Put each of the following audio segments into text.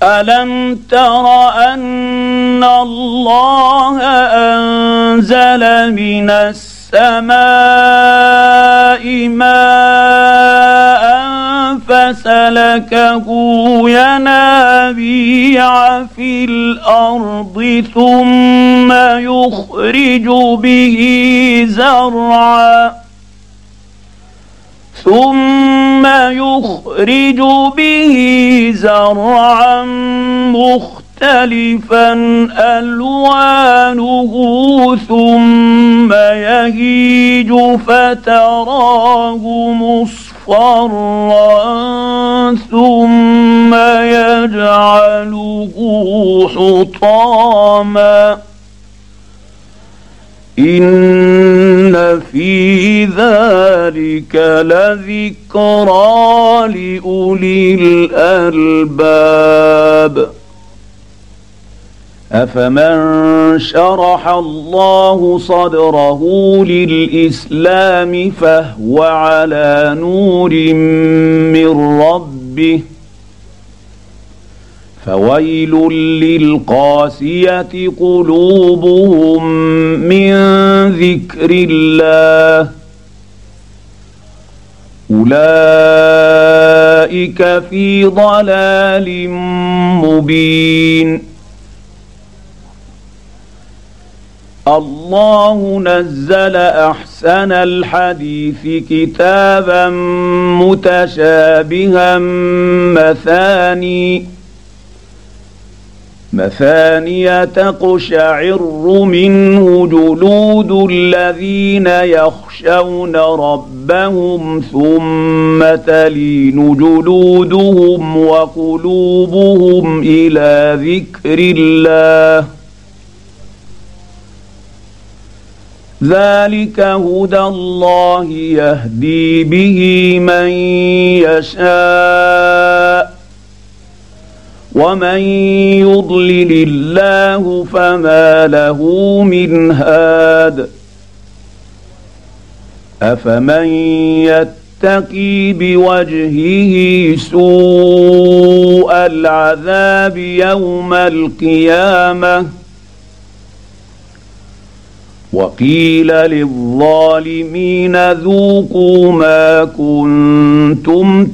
ألم تر أن الله أنزل من السماء ماء فسلكه ينابيع في الأرض ثم يخرج به زرعا مختلفا ألوانه ثم يهيج فتراه مصفرا ثم يجعله حطاما إن في ذلك لذكرى لأولي الألباب أفمن شرح الله صدره للإسلام فهو على نور من ربه فويل للقاسية قلوبهم من ذكر الله أولئك في ضلال مبين الله نزل أحسن الحديث كتابا متشابها مثانية تقشعر منه جلود الذين يخشون ربهم ثم تلين جلودهم وقلوبهم إلى ذكر الله ذلك هدى الله يهدي به من يشاء ومن يضلل الله فما له من هاد أفمن يتقي بوجهه سوء العذاب يوم القيامة وقيل للظالمين ذوقوا ما كنتم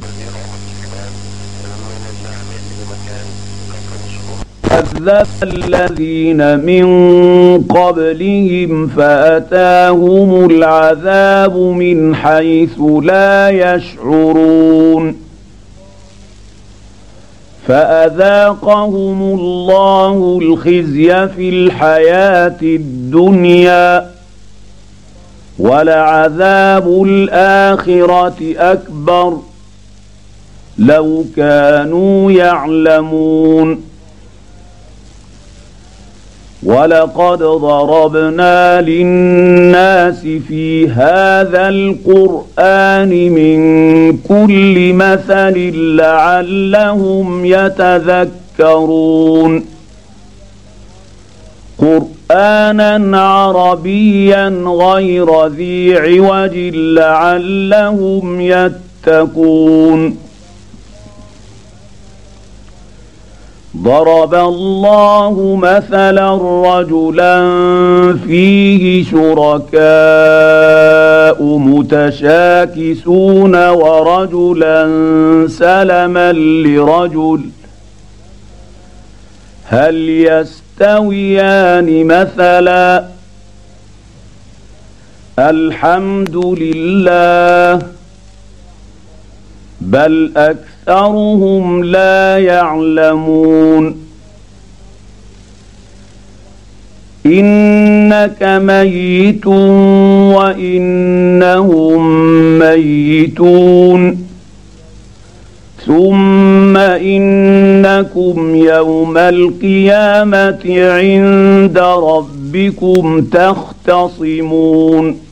كذب الذين من قبلهم فأتاهم العذاب من حيث لا يشعرون فأذاقهم الله الخزي في الحياة الدنيا ولعذاب الآخرة أكبر لو كانوا يعلمون ولقد ضربنا للناس في هذا القرآن من كل مثل لعلهم يتذكرون قرآنا عربيا غير ذي عوج لعلهم يتقون ضرب الله مثلا رجلا فيه شركاء متشاكسون ورجلا سلما لرجل هل يستويان مثلا الحمد لله بل أكثرهم لا يعلمون إنك ميت وإنهم ميتون ثم إنكم يوم القيامة عند ربكم تختصمون